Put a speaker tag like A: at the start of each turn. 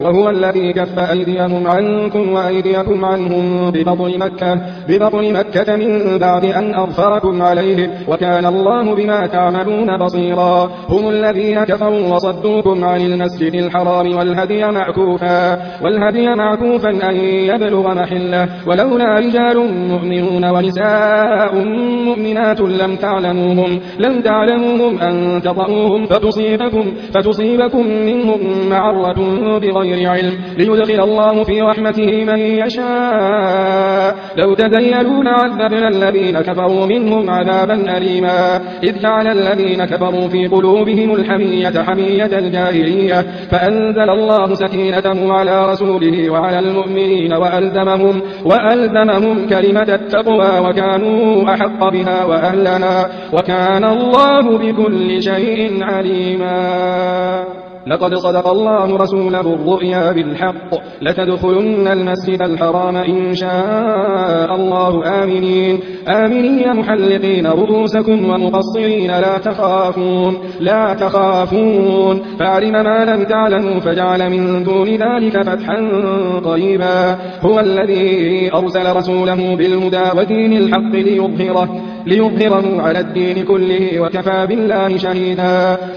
A: وهو الذي كف أيديهم عنكم وأيديكم عنهم ببطن مكة من بعد أن أظفركم عليهم وكان الله بما تعملون بصيرا. هم الذين كفروا وصدوكم عن المسجد الحرام والهدي معكوفا أن يبلغ محله ولولا رجال مؤمنون ونساء مؤمنات لم تعلموهم أن تطؤوهم فتصيبكم منهم معرة بغير علم ليدخل الله في رحمته من يشاء. لو تزيلوا لعذبنا الذين كفروا منهم عذابا أليما. إذ جعل الذين كفروا في قلوبهم الحمية حمية الجاهلية فأنزل الله سكينته على رسوله وعلى المؤمنين وألزمهم كلمة التقوى وكانوا أحق بها وأهلها وكان الله بكل شيء عليما. لقد صدق الله رسوله الرؤيا بالحق لتدخلن المسجد الحرام إن شاء الله آمنين محلقين رؤوسكم ومقصرين لا تخافون فعلم ما لم تعلموا فجعل من دون ذلك فتحا قريبا. هو الذي أرسل رسوله بالهدى ودين الحق ليظهره على الدين كله وكفى بالله شهيدا.